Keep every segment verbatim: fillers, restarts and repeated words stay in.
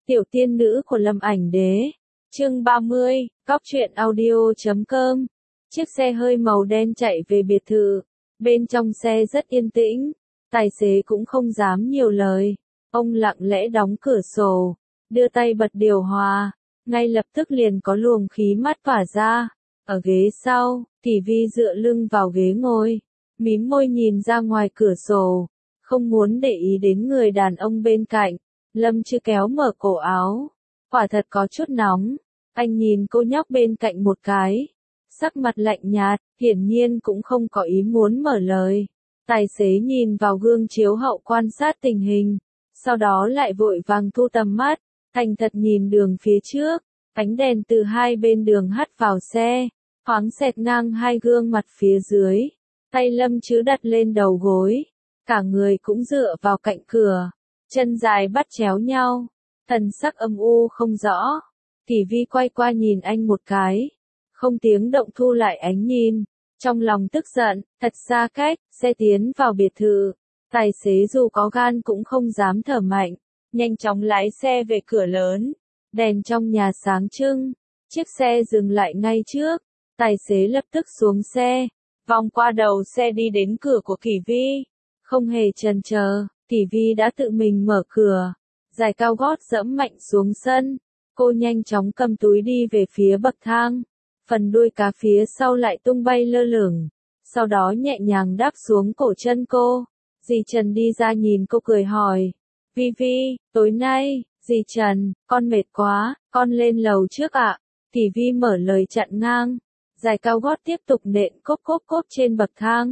Tiểu tiên nữ của Lâm Ảnh Đế. Chương ba mươi, Góc truyện audio chấm com. Chiếc xe hơi màu đen chạy về biệt thự. Bên trong xe rất yên tĩnh. Tài xế cũng không dám nhiều lời. Ông lặng lẽ đóng cửa sổ. Đưa tay bật điều hòa. Ngay lập tức liền có luồng khí mát tỏa ra. Ở ghế sau, Tỷ Vi dựa lưng vào ghế ngồi. Mím môi nhìn ra ngoài cửa sổ. Không muốn để ý đến người đàn ông bên cạnh. Lâm Chư kéo mở cổ áo. Quả thật có chút nóng. Anh nhìn cô nhóc bên cạnh một cái. Sắc mặt lạnh nhạt, hiển nhiên cũng không có ý muốn mở lời. Tài xế nhìn vào gương chiếu hậu quan sát tình hình. Sau đó lại vội vàng thu tầm mắt. Thành thật nhìn đường phía trước. Ánh đèn từ hai bên đường hắt vào xe. Thoáng xẹt ngang hai gương mặt phía dưới. Tay Lâm Chư đặt lên đầu gối. Cả người cũng dựa vào cạnh cửa. Chân dài bắt chéo nhau, thần sắc âm u không rõ. Tỷ Vi quay qua nhìn anh một cái, không tiếng động thu lại ánh nhìn, trong lòng tức giận, thật xa cách, xe tiến vào biệt thự. Tài xế dù có gan cũng không dám thở mạnh, nhanh chóng lái xe về cửa lớn. Đèn trong nhà sáng trưng, chiếc xe dừng lại ngay trước. Tài xế lập tức xuống xe, vòng qua đầu xe đi đến cửa của Kỳ Vi, không hề chần chờ. Tỷ Vi đã tự mình mở cửa, giày cao gót dẫm mạnh xuống sân. Cô nhanh chóng cầm túi đi về phía bậc thang, phần đuôi cá phía sau lại tung bay lơ lửng, sau đó nhẹ nhàng đáp xuống cổ chân cô. Dì Trần đi ra nhìn cô cười hỏi, Vi Vi, tối nay, dì Trần, con mệt quá, con lên lầu trước ạ. Tỷ Vi mở lời chặn ngang, giày cao gót tiếp tục nện cốp cốp cốp trên bậc thang.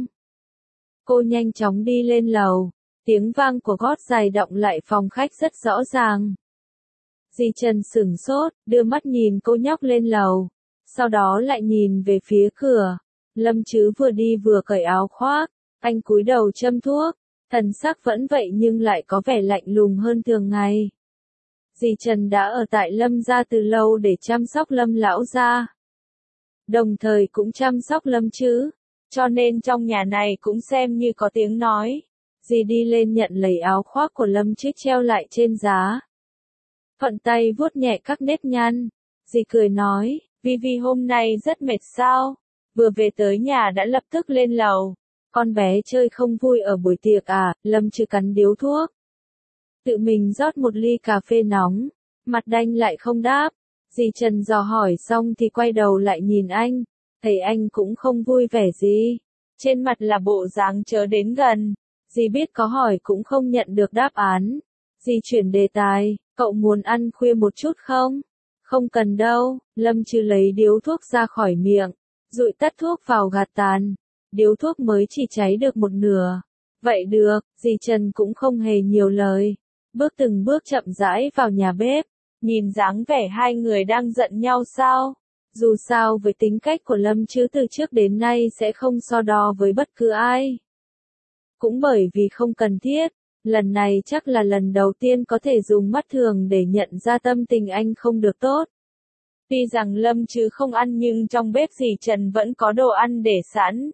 Cô nhanh chóng đi lên lầu. Tiếng vang của gót giày động lại phòng khách rất rõ ràng. Dì Trần sửng sốt, đưa mắt nhìn cô nhóc lên lầu. Sau đó lại nhìn về phía cửa. Lâm Chư vừa đi vừa cởi áo khoác. Anh cúi đầu châm thuốc. Thần sắc vẫn vậy nhưng lại có vẻ lạnh lùng hơn thường ngày. Dì Trần đã ở tại Lâm gia từ lâu để chăm sóc Lâm lão gia. Đồng thời cũng chăm sóc Lâm Chư. Cho nên trong nhà này cũng xem như có tiếng nói. Dì đi lên nhận lấy áo khoác của Lâm Chư treo lại trên giá. Thuận tay vuốt nhẹ các nếp nhăn. Dì cười nói, Vi Vi hôm nay rất mệt sao? Vừa về tới nhà đã lập tức lên lầu. Con bé chơi không vui ở buổi tiệc à? Lâm Chư cắn điếu thuốc. Tự mình rót một ly cà phê nóng. Mặt đanh lại không đáp. Dì Trần dò hỏi xong thì quay đầu lại nhìn anh. Thấy anh cũng không vui vẻ gì. Trên mặt là bộ dáng chớ đến gần. Dì biết có hỏi cũng không nhận được đáp án. Dì chuyển đề tài, cậu muốn ăn khuya một chút không? Không cần đâu. Lâm Chư lấy điếu thuốc ra khỏi miệng, dụi tắt thuốc vào gạt tàn. Điếu thuốc mới chỉ cháy được một nửa. Vậy được, dì Trần cũng không hề nhiều lời. Bước từng bước chậm rãi vào nhà bếp. Nhìn dáng vẻ hai người đang giận nhau sao? Dù sao với tính cách của Lâm Chư từ trước đến nay sẽ không so đo với bất cứ ai. Cũng bởi vì không cần thiết, lần này chắc là lần đầu tiên có thể dùng mắt thường để nhận ra tâm tình anh không được tốt. Tuy rằng Lâm Chư không ăn nhưng trong bếp dì Trần vẫn có đồ ăn để sẵn.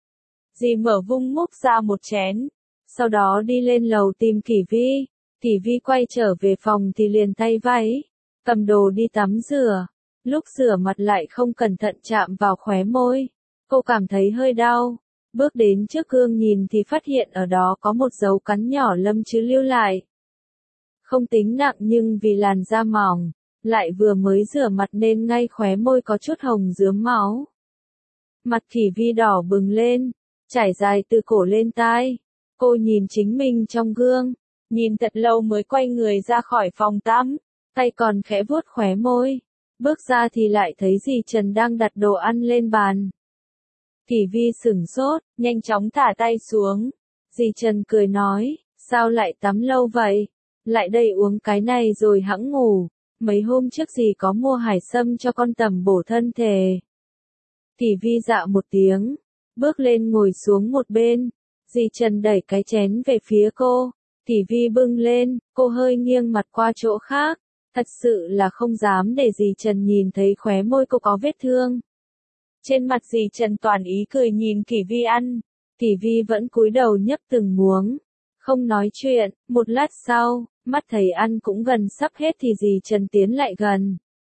Dì mở vung múc ra một chén, sau đó đi lên lầu tìm Kỳ Vi. Tỷ Vi quay trở về phòng thì liền thay váy, cầm đồ đi tắm rửa. Lúc rửa mặt lại không cẩn thận chạm vào khóe môi. Cô cảm thấy hơi đau. Bước đến trước gương nhìn thì phát hiện ở đó có một dấu cắn nhỏ Lâm Chư lưu lại. Không tính nặng nhưng vì làn da mỏng, lại vừa mới rửa mặt nên ngay khóe môi có chút hồng rướm máu. Mặt Kỳ Vi đỏ bừng lên, trải dài từ cổ lên tai. Cô nhìn chính mình trong gương, nhìn thật lâu mới quay người ra khỏi phòng tắm, tay còn khẽ vuốt khóe môi. Bước ra thì lại thấy dì Trần đang đặt đồ ăn lên bàn. Kỳ Vi sửng sốt, nhanh chóng thả tay xuống. Dì Trần cười nói, sao lại tắm lâu vậy? Lại đây uống cái này rồi hẵng ngủ. Mấy hôm trước dì có mua hải sâm cho con tầm bổ thân thể. Kỳ Vi dạo một tiếng, bước lên ngồi xuống một bên. Dì Trần đẩy cái chén về phía cô. Kỳ Vi bưng lên, cô hơi nghiêng mặt qua chỗ khác. Thật sự là không dám để dì Trần nhìn thấy khóe môi cô có vết thương. Trên mặt dì Trần toàn ý cười nhìn Kỳ Vi ăn. Kỳ Vi vẫn cúi đầu nhấp từng muỗng, không nói chuyện. Một lát sau, Mắt thấy ăn cũng gần sắp hết thì dì Trần tiến lại gần.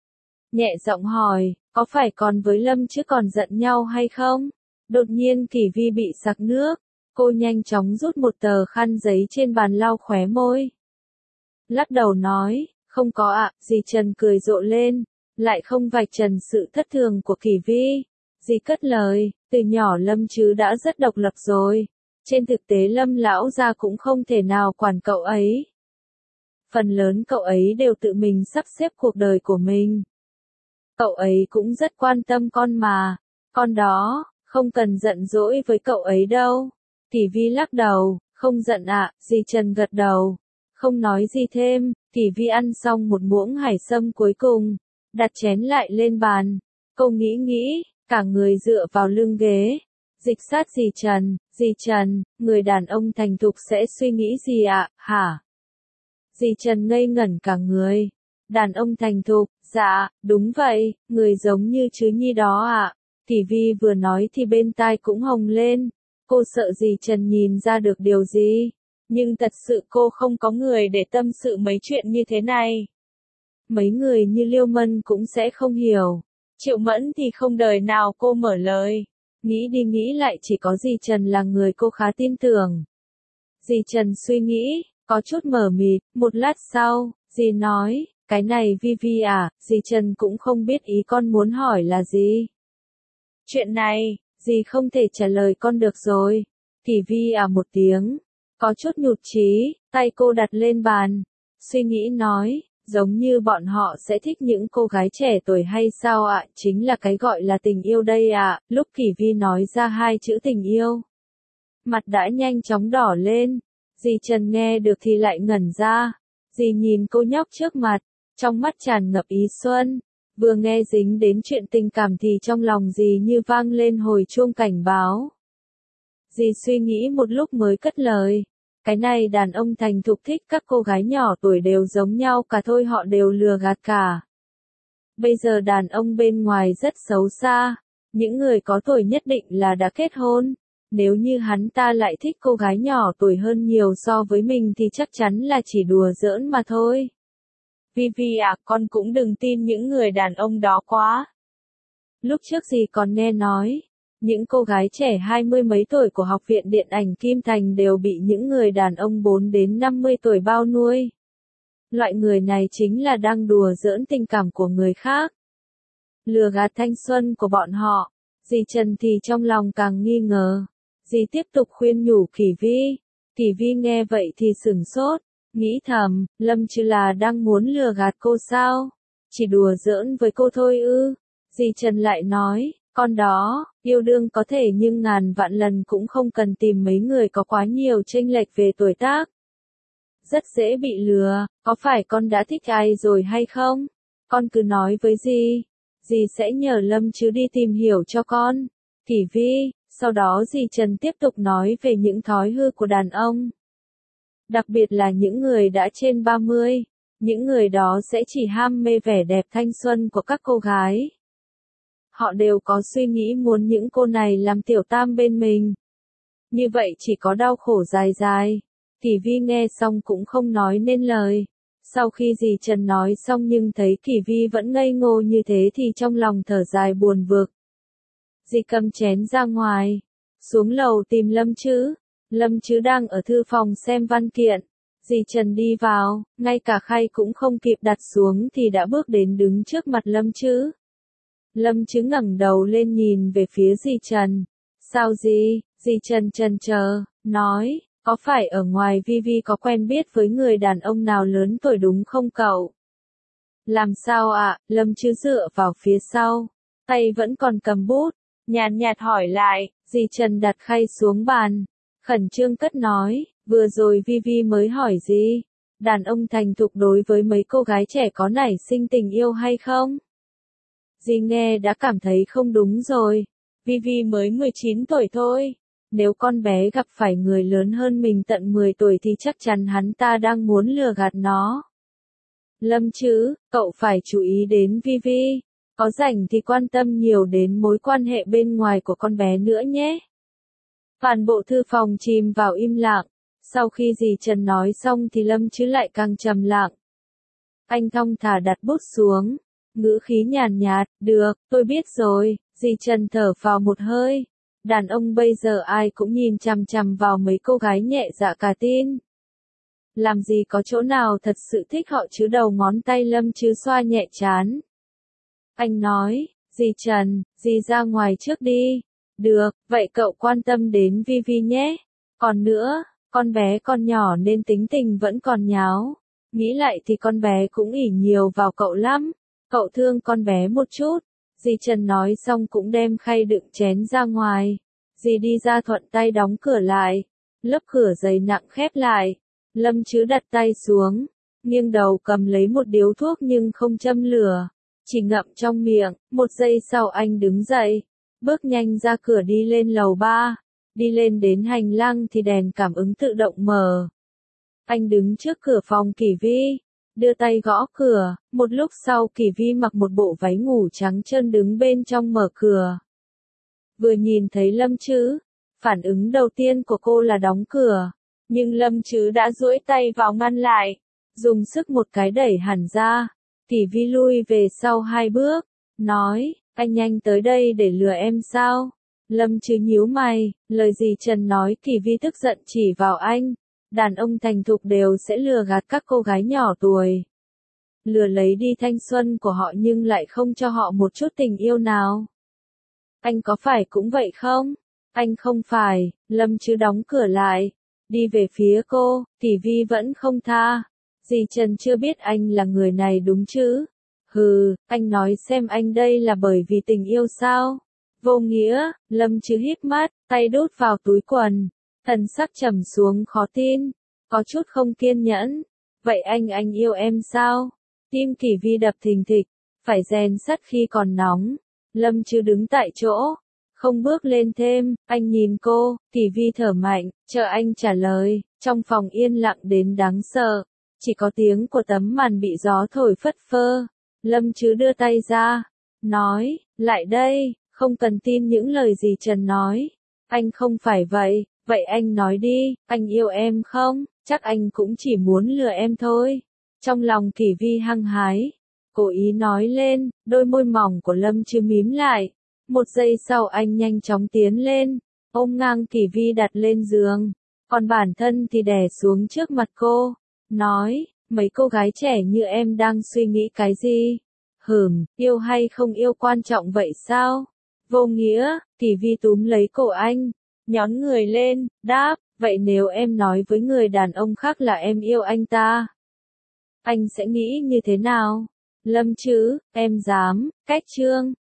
Nhẹ giọng hỏi, có phải còn với Lâm chứ còn giận nhau hay không? Đột nhiên Kỷ Vi bị sặc nước, cô nhanh chóng rút một tờ khăn giấy trên bàn lau khóe môi. Lắc đầu nói, không có ạ, dì Trần cười rộ lên, lại không vạch trần sự thất thường của Kỷ Vi. Dì cất lời, từ nhỏ Lâm chứ đã rất độc lập rồi. Trên thực tế Lâm lão gia cũng không thể nào quản cậu ấy. Phần lớn cậu ấy đều tự mình sắp xếp cuộc đời của mình. Cậu ấy cũng rất quan tâm con mà. Con đó, không cần giận dỗi với cậu ấy đâu. Kỷ Vi lắc đầu, không giận ạ, dì Trần gật đầu. Không nói gì thêm, Kỷ Vi ăn xong một muỗng hải sâm cuối cùng, đặt chén lại lên bàn. Cô nghĩ nghĩ, cả người dựa vào lưng ghế. Dịch sát dì Trần, dì Trần, người đàn ông thành thục sẽ suy nghĩ gì ạ, hả? Dì Trần ngây ngẩn cả người. Đàn ông thành thục, dạ, đúng vậy, người giống như Trứ Nhi đó ạ. Kỷ Vi vừa nói thì bên tai cũng hồng lên. Cô sợ dì Trần nhìn ra được điều gì. Nhưng thật sự cô không có người để tâm sự mấy chuyện như thế này. Mấy người như Liêu Mân cũng sẽ không hiểu. Triệu Mẫn thì không đời nào cô mở lời. Nghĩ đi nghĩ lại chỉ có dì Trần là người cô khá tin tưởng. Dì Trần suy nghĩ, có chút mờ mịt, một lát sau, dì nói, cái này Vi Vi à, dì Trần cũng không biết ý con muốn hỏi là gì. Chuyện này, dì không thể trả lời con được rồi. Kỷ Vi à một tiếng, có chút nhụt chí, tay cô đặt lên bàn, suy nghĩ nói, giống như bọn họ sẽ thích những cô gái trẻ tuổi hay sao ạ, chính là cái gọi là tình yêu đây ạ. Lúc Kỷ Vi nói ra hai chữ tình yêu, mặt đã nhanh chóng đỏ lên. Dì Trần nghe được thì lại ngẩn ra. Dì nhìn cô nhóc trước mặt, trong mắt tràn ngập ý xuân. Vừa nghe dính đến chuyện tình cảm thì trong lòng dì như vang lên hồi chuông cảnh báo. Dì suy nghĩ một lúc mới cất lời. Cái này đàn ông thành thục thích các cô gái nhỏ tuổi đều giống nhau cả thôi, họ đều lừa gạt cả. Bây giờ đàn ông bên ngoài rất xấu xa. Những người có tuổi nhất định là đã kết hôn. Nếu như hắn ta lại thích cô gái nhỏ tuổi hơn nhiều so với mình thì chắc chắn là chỉ đùa giỡn mà thôi. Vi Vi à, con cũng đừng tin những người đàn ông đó quá. Lúc trước dì còn nghe nói, những cô gái trẻ hai mươi mấy tuổi của Học viện Điện ảnh Kim Thành đều bị những người đàn ông bốn đến năm mươi tuổi bao nuôi. Loại người này chính là đang đùa giỡn tình cảm của người khác. Lừa gạt thanh xuân của bọn họ. Dì Trần thì trong lòng càng nghi ngờ. Dì tiếp tục khuyên nhủ Kỷ Vi. Kỷ Vi nghe vậy thì sửng sốt, nghĩ thầm, Lâm chứ là đang muốn lừa gạt cô sao? Chỉ đùa giỡn với cô thôi ư? Dì Trần lại nói, con đó, yêu đương có thể nhưng ngàn vạn lần cũng không cần tìm mấy người có quá nhiều chênh lệch về tuổi tác. Rất dễ bị lừa, có phải con đã thích ai rồi hay không? Con cứ nói với dì, dì sẽ nhờ Lâm chứ đi tìm hiểu cho con. Kỷ Vi. Sau đó dì Trần tiếp tục nói về những thói hư của đàn ông. Đặc biệt là những người đã trên ba mươi, những người đó sẽ chỉ ham mê vẻ đẹp thanh xuân của các cô gái. Họ đều có suy nghĩ muốn những cô này làm tiểu tam bên mình. Như vậy chỉ có đau khổ dài dài. Kỷ Vi nghe xong cũng không nói nên lời. Sau khi dì Trần nói xong nhưng thấy Kỷ Vi vẫn ngây ngô như thế thì trong lòng thở dài buồn vực. Dì cầm chén ra ngoài, xuống lầu tìm Lâm chứ. Lâm chứ đang ở thư phòng xem văn kiện. Dì Trần đi vào, ngay cả khay cũng không kịp đặt xuống thì đã bước đến đứng trước mặt Lâm chứ. Lâm chứ ngẩng đầu lên nhìn về phía dì Trần. Sao dì? Dì Trần chần chờ, nói, có phải ở ngoài Vi Vi có quen biết với người đàn ông nào lớn tuổi đúng không cậu? Làm sao ạ? À? Lâm chứ dựa vào phía sau, tay vẫn còn cầm bút. Nhàn nhạt hỏi lại, dì Trần đặt khay xuống bàn, khẩn trương cất nói, vừa rồi Vi Vi mới hỏi gì? Đàn ông thành thục đối với mấy cô gái trẻ có nảy sinh tình yêu hay không? Dì nghe đã cảm thấy không đúng rồi, Vi Vi mới mười chín tuổi thôi, nếu con bé gặp phải người lớn hơn mình tận mười tuổi thì chắc chắn hắn ta đang muốn lừa gạt nó. Lâm chứ, cậu phải chú ý đến Vi Vi. Có rảnh thì quan tâm nhiều đến mối quan hệ bên ngoài của con bé nữa nhé. Toàn bộ thư phòng chìm vào im lặng. Sau khi dì Trần nói xong thì Lâm Chứ lại càng trầm lặng. Anh thong thả đặt bút xuống, ngữ khí nhàn nhạt, được, tôi biết rồi, dì Trần thở vào một hơi. Đàn ông bây giờ ai cũng nhìn chằm chằm vào mấy cô gái nhẹ dạ cả tin. Làm gì có chỗ nào thật sự thích họ chứ, đầu ngón tay Lâm Chứ xoa nhẹ trán. Anh nói, dì Trần, dì ra ngoài trước đi. Được, vậy cậu quan tâm đến Vi Vi nhé. Còn nữa, con bé con nhỏ nên tính tình vẫn còn nháo. Nghĩ lại thì con bé cũng ỷ nhiều vào cậu lắm. Cậu thương con bé một chút. Dì Trần nói xong cũng đem khay đựng chén ra ngoài. Dì đi ra thuận tay đóng cửa lại. Lớp cửa dày nặng khép lại. Lâm Chứ đặt tay xuống. Nghiêng đầu cầm lấy một điếu thuốc nhưng không châm lửa. Chỉ ngậm trong miệng. Một giây sau anh đứng dậy. Bước nhanh ra cửa đi lên lầu ba. Đi lên đến hành lang thì đèn cảm ứng tự động mở. Anh đứng trước cửa phòng Kỷ Vi. Đưa tay gõ cửa. Một lúc sau Kỷ Vi mặc một bộ váy ngủ trắng trơn đứng bên trong mở cửa. Vừa nhìn thấy Lâm Chứ, phản ứng đầu tiên của cô là đóng cửa. Nhưng Lâm Chứ đã duỗi tay vào ngăn lại. Dùng sức một cái đẩy hẳn ra. Kỷ Vi lui về sau hai bước. Nói, anh nhanh tới đây để lừa em sao? Lâm Chứ nhíu mày, lời gì Trần nói Kỷ Vi tức giận chỉ vào anh. Đàn ông thành thục đều sẽ lừa gạt các cô gái nhỏ tuổi. Lừa lấy đi thanh xuân của họ nhưng lại không cho họ một chút tình yêu nào. Anh có phải cũng vậy không? Anh không phải. Lâm Chứ đóng cửa lại. Đi về phía cô, Kỷ Vi vẫn không tha. Dì Trần chưa biết anh là người này đúng chứ? Hừ, anh nói xem anh đây là bởi vì tình yêu sao? Vô nghĩa. Lâm Chứ híp mắt, tay đút vào túi quần. Thần sắc trầm xuống khó tin. Có chút không kiên nhẫn. Vậy anh anh yêu em sao? Tim Kỷ Vi đập thình thịch. Phải rèn sắt khi còn nóng. Lâm Chứ đứng tại chỗ. Không bước lên thêm. Anh nhìn cô. Kỷ Vi thở mạnh. Chờ anh trả lời. Trong phòng yên lặng đến đáng sợ. Chỉ có tiếng của tấm màn bị gió thổi phất phơ. Lâm Chứ đưa tay ra. Nói. Lại đây. Không cần tin những lời gì Trần nói. Anh không phải vậy. Vậy anh nói đi. Anh yêu em không? Chắc anh cũng chỉ muốn lừa em thôi. Trong lòng Kỷ Vi hăng hái. Cố ý nói lên. Đôi môi mỏng của Lâm Chứ mím lại. Một giây sau anh nhanh chóng tiến lên. Ôm ngang Kỷ Vi đặt lên giường. Còn bản thân thì đè xuống trước mặt cô. Nói. Mấy cô gái trẻ như em đang suy nghĩ cái gì? Hửm, yêu hay không yêu quan trọng vậy sao? Vô nghĩa. Kỷ Vi túm lấy cổ anh. Nhón người lên, đáp. Vậy nếu em nói với người đàn ông khác là em yêu anh ta, anh sẽ nghĩ như thế nào? Lâm Chứ, em dám, cách chương.